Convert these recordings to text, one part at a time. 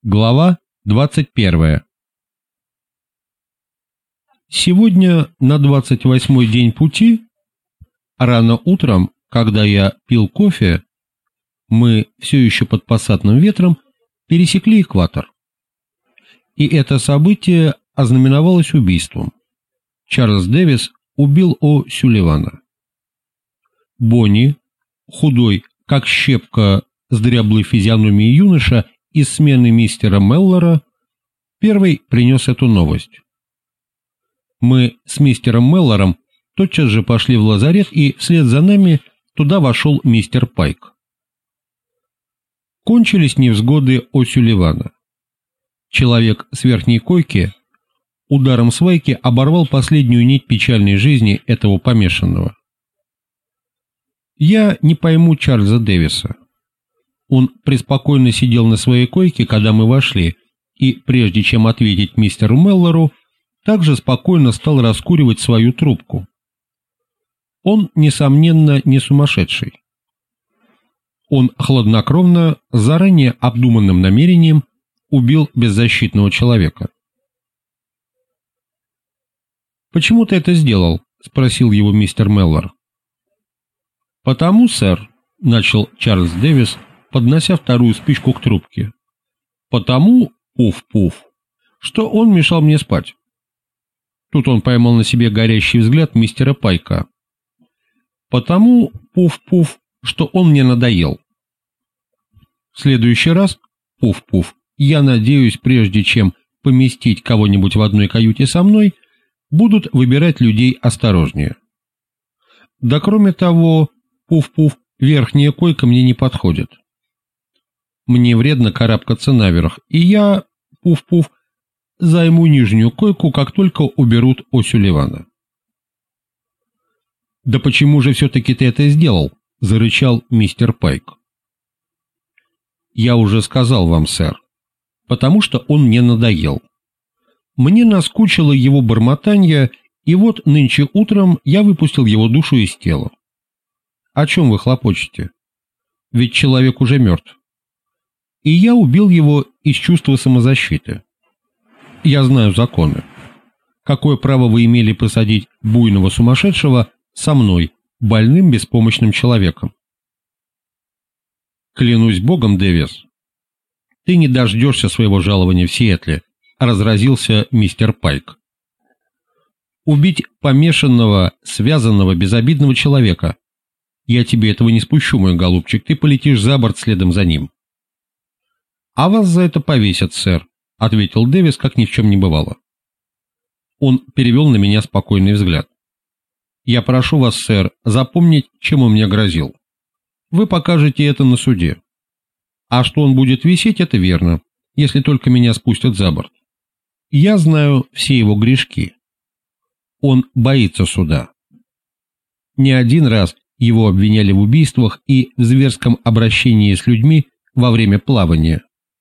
Глава 21. Сегодня на 28-й день пути, рано утром, когда я пил кофе, мы все еще под пассатным ветром пересекли экватор. И это событие ознаменовалось убийством. Чарльз Дэвис убил О'Сюлливана. Бонни, худой, как щепка, с дряблой физиономией юноша из смены мистера Меллора, первый принес эту новость. Мы с мистером Меллором тотчас же пошли в лазарет, и вслед за нами туда вошел мистер Пайк. Кончились невзгоды О'Сюлливана. Человек с верхней койки ударом свайки оборвал последнюю нить печальной жизни этого помешанного. Я не пойму Чарльза Дэвиса. Он преспокойно сидел на своей койке, когда мы вошли, и, прежде чем ответить мистеру Меллору, также спокойно стал раскуривать свою трубку. Он, несомненно, не сумасшедший. Он хладнокровно, с заранее обдуманным намерением, убил беззащитного человека. «Почему ты это сделал?» — спросил его мистер Меллор. «Потому, сэр», — начал Чарльз Дэвис, поднося вторую спичку к трубке, «потому, пуф-пуф, что он мешал мне спать». Тут он поймал на себе горящий взгляд мистера Пайка. «Потому, пуф-пуф, что он мне надоел». В следующий раз, пуф-пуф, я надеюсь, прежде чем поместить кого-нибудь в одной каюте со мной, будут выбирать людей осторожнее. Да кроме того, пуф-пуф, верхняя койка мне не подходит. Мне вредно карабкаться наверх, и я, пуф-пуф, займу нижнюю койку, как только уберут О'Сюлливана. «Да почему же все-таки ты это сделал?» — зарычал мистер Пайк. «Я уже сказал вам, сэр, потому что он мне надоел. Мне наскучило его бормотанье, и вот нынче утром я выпустил его душу из тела. О чем вы хлопочете? Ведь человек уже мертв. И я убил его из чувства самозащиты. Я знаю законы. Какое право вы имели посадить буйного сумасшедшего со мной, больным беспомощным человеком?» «Клянусь богом, Дэвис, ты не дождешься своего жалования в Сиэтле», — разразился мистер Пайк. «Убить помешанного, связанного, безобидного человека. Я тебе этого не спущу, мой голубчик, ты полетишь за борт следом за ним». «А вас за это повесят, сэр», — ответил Дэвис, как ни в чем не бывало. Он перевел на меня спокойный взгляд. «Я прошу вас, сэр, запомнить, чем он мне грозил. Вы покажете это на суде. А что он будет висеть, это верно, если только меня спустят за борт. Я знаю все его грешки. Он боится суда. Не один раз его обвиняли в убийствах и в зверском обращении с людьми во время плавания.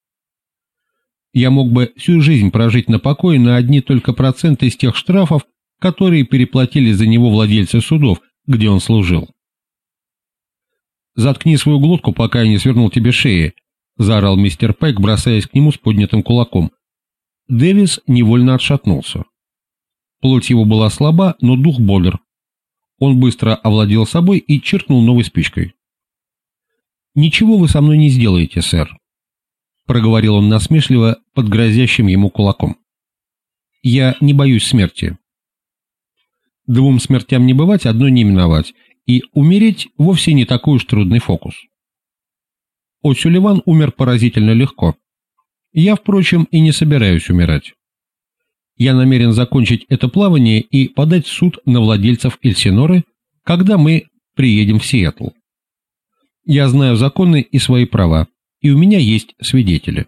Я мог бы всю жизнь прожить на покое на одни только проценты из тех штрафов, которые переплатили за него владельцы судов, где он служил». «Заткни свою глотку, пока я не свернул тебе шеи», — заорал мистер Пайк, бросаясь к нему с поднятым кулаком. Дэвис невольно отшатнулся. Плоть его была слаба, но дух бодр. Он быстро овладел собой и чиркнул новой спичкой. «Ничего вы со мной не сделаете, сэр», — проговорил он насмешливо под грозящим ему кулаком. «Я не боюсь смерти. Двум смертям не бывать, одной не миновать, и умереть вовсе не такой уж трудный фокус. О'Сюлливан умер поразительно легко. Я, впрочем, и не собираюсь умирать. Я намерен закончить это плавание и подать в суд на владельцев Эльсиноры, когда мы приедем в Сиэтл. Я знаю законы и свои права, и у меня есть свидетели».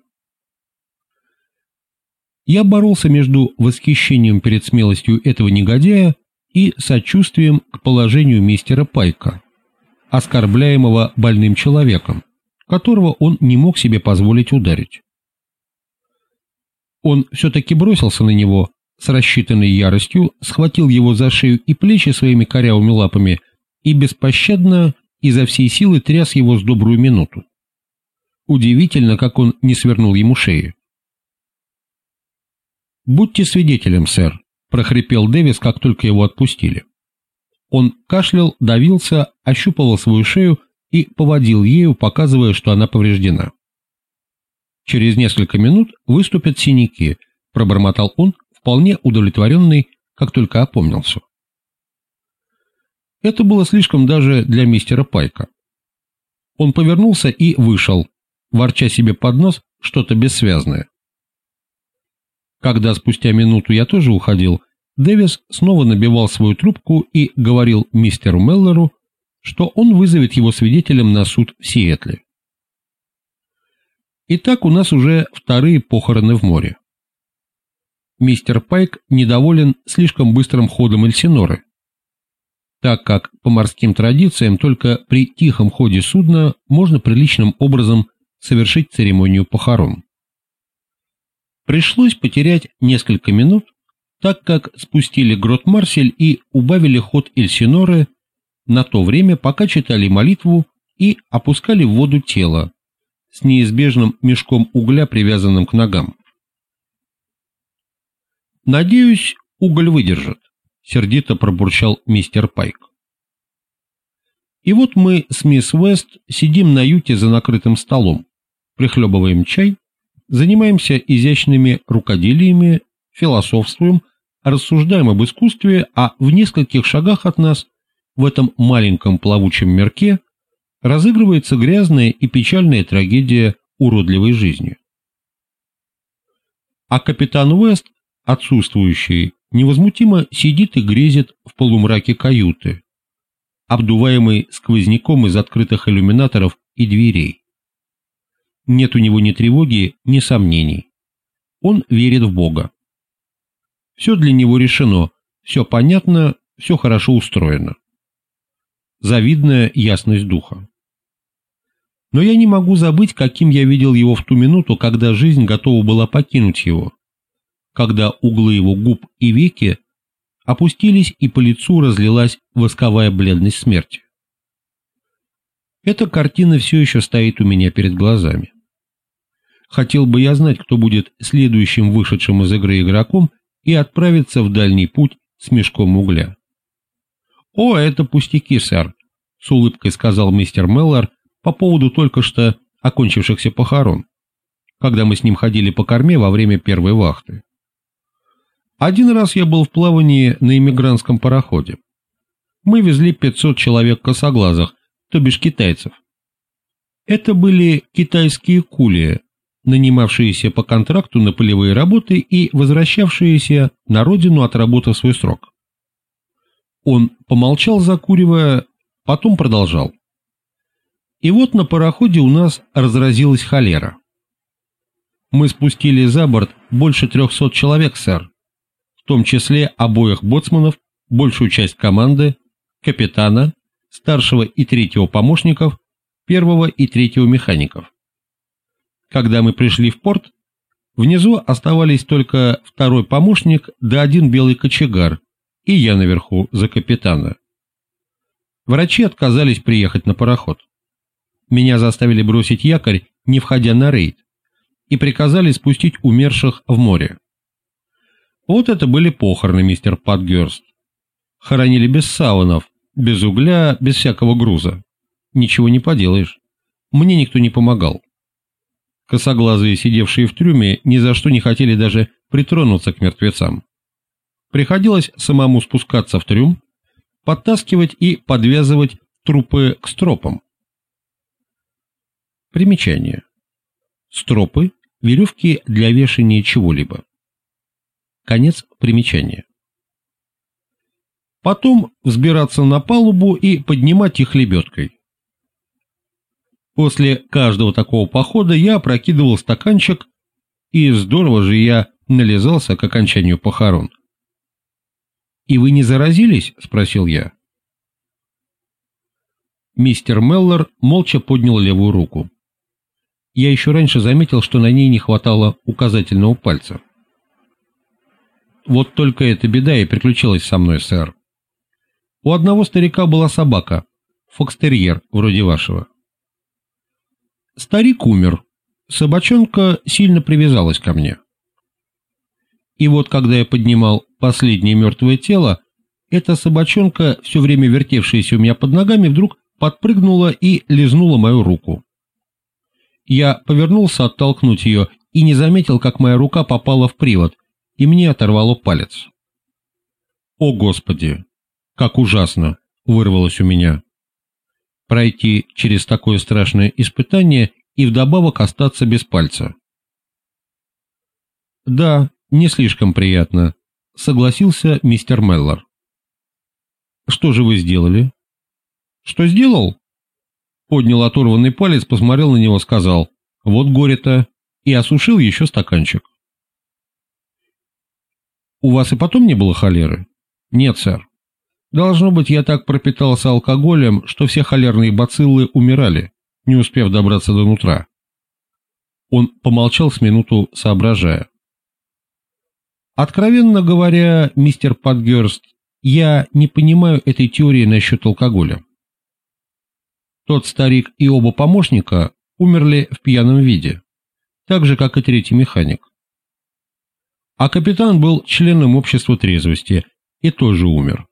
Я боролся между восхищением перед смелостью этого негодяя и сочувствием к положению мистера Пайка, оскорбляемого больным человеком, которого он не мог себе позволить ударить. Он все-таки бросился на него с рассчитанной яростью, схватил его за шею и плечи своими корявыми лапами и беспощадно изо всей силы тряс его с добрую минуту. Удивительно, как он не свернул ему шеи. «Будьте свидетелем, сэр», — прохрипел Дэвис, как только его отпустили. Он кашлял, давился, ощупывал свою шею и поводил ею, показывая, что она повреждена. «Через несколько минут выступят синяки», — пробормотал он, вполне удовлетворенный, как только опомнился. Это было слишком даже для мистера Пайка. Он повернулся и вышел, ворча себе под нос что-то бессвязное. Когда спустя минуту я тоже уходил, Дэвис снова набивал свою трубку и говорил мистеру Меллору, что он вызовет его свидетелем на суд в Сиэтле. Итак, у нас уже вторые похороны в море. Мистер Пайк недоволен слишком быстрым ходом Эльсиноры, так как по морским традициям только при тихом ходе судна можно приличным образом совершить церемонию похорон. Пришлось потерять несколько минут, так как спустили грот Марсель и убавили ход Эльсиноры на то время, пока читали молитву и опускали в воду тело с неизбежным мешком угля, привязанным к ногам. «Надеюсь, уголь выдержит», — сердито пробурчал мистер Пайк. И вот мы с мисс Уэст сидим на юте за накрытым столом, прихлебываем чай, занимаемся изящными рукоделиями, философствуем, рассуждаем об искусстве, а в нескольких шагах от нас, в этом маленьком плавучем мирке, разыгрывается грязная и печальная трагедия уродливой жизни. А капитан Уэст, отсутствующий, невозмутимо сидит и грезит в полумраке каюты, обдуваемый сквозняком из открытых иллюминаторов и дверей. Нет у него ни тревоги, ни сомнений. Он верит в Бога. Все для него решено, все понятно, все хорошо устроено. Завидная ясность духа. Но я не могу забыть, каким я видел его в ту минуту, когда жизнь готова была покинуть его, когда углы его губ и веки опустились и по лицу разлилась восковая бледность смерти. Эта картина все еще стоит у меня перед глазами. Хотел бы я знать, кто будет следующим вышедшим из игры игроком и отправиться в дальний путь с мешком угля. «О, это пустяки, сэр», — с улыбкой сказал мистер Меллор по поводу только что окончившихся похорон, когда мы с ним ходили по корме во время первой вахты. Один раз я был в плавании на иммигрантском пароходе. Мы везли 500 человек косоглазых, то бишь китайцев. Это были китайские кули, нанимавшиеся по контракту на полевые работы и возвращавшиеся на родину, отработав свой срок. Он помолчал, закуривая, потом продолжал. И вот на пароходе у нас разразилась холера. Мы спустили за борт больше 300 человек, сэр, в том числе обоих боцманов, большую часть команды, капитана, старшего и третьего помощников, первого и третьего механиков. Когда мы пришли в порт, внизу оставались только второй помощник да один белый кочегар, и я наверху за капитана. Врачи отказались приехать на пароход. Меня заставили бросить якорь, не входя на рейд, и приказали спустить умерших в море. Вот это были похороны, мистер Патгерст. Хоронили без саванов, без угля, без всякого груза. Ничего не поделаешь. Мне никто не помогал. Косоглазые, сидевшие в трюме, ни за что не хотели даже притронуться к мертвецам. Приходилось самому спускаться в трюм, подтаскивать и подвязывать трупы к стропам. Примечание. Стропы – веревки для вешания чего-либо. Конец примечания. Потом взбираться на палубу и поднимать их лебедкой. После каждого такого похода я опрокидывал стаканчик, и здорово же я нализался к окончанию похорон. «И вы не заразились?» – спросил я. Мистер Меллор молча поднял левую руку. Я еще раньше заметил, что на ней не хватало указательного пальца. Вот только эта беда и приключилась со мной, сэр. У одного старика была собака, фокстерьер, вроде вашего. Старик умер, собачонка сильно привязалась ко мне. И вот когда я поднимал последнее мертвое тело, эта собачонка, все время вертевшаяся у меня под ногами, вдруг подпрыгнула и лизнула мою руку. Я повернулся оттолкнуть ее и не заметил, как моя рука попала в привод, и мне оторвало палец. «О, Господи! Как ужасно!» — вырвалось у меня. Пройти через такое страшное испытание и вдобавок остаться без пальца. «Да, не слишком приятно», — согласился мистер Меллор. «Что же вы сделали?» «Что сделал?» Поднял оторванный палец, посмотрел на него, сказал: «Вот горе-то», и осушил еще стаканчик. «У вас и потом не было холеры?» «Нет, сэр. Должно быть, я так пропитался алкоголем, что все холерные бациллы умирали, не успев добраться до нутра». Он помолчал с минуту, соображая. «Откровенно говоря, мистер Патгерст, я не понимаю этой теории насчет алкоголя. Тот старик и оба помощника умерли в пьяном виде, так же, как и третий механик. А капитан был членом общества трезвости и тоже умер.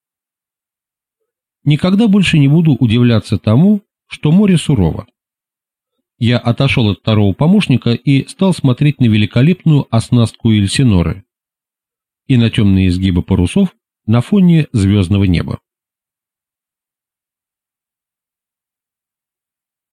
Никогда больше не буду удивляться тому, что море сурово. Я отошел от второго помощника и стал смотреть на великолепную оснастку Эльсиноры и на темные изгибы парусов на фоне звездного неба.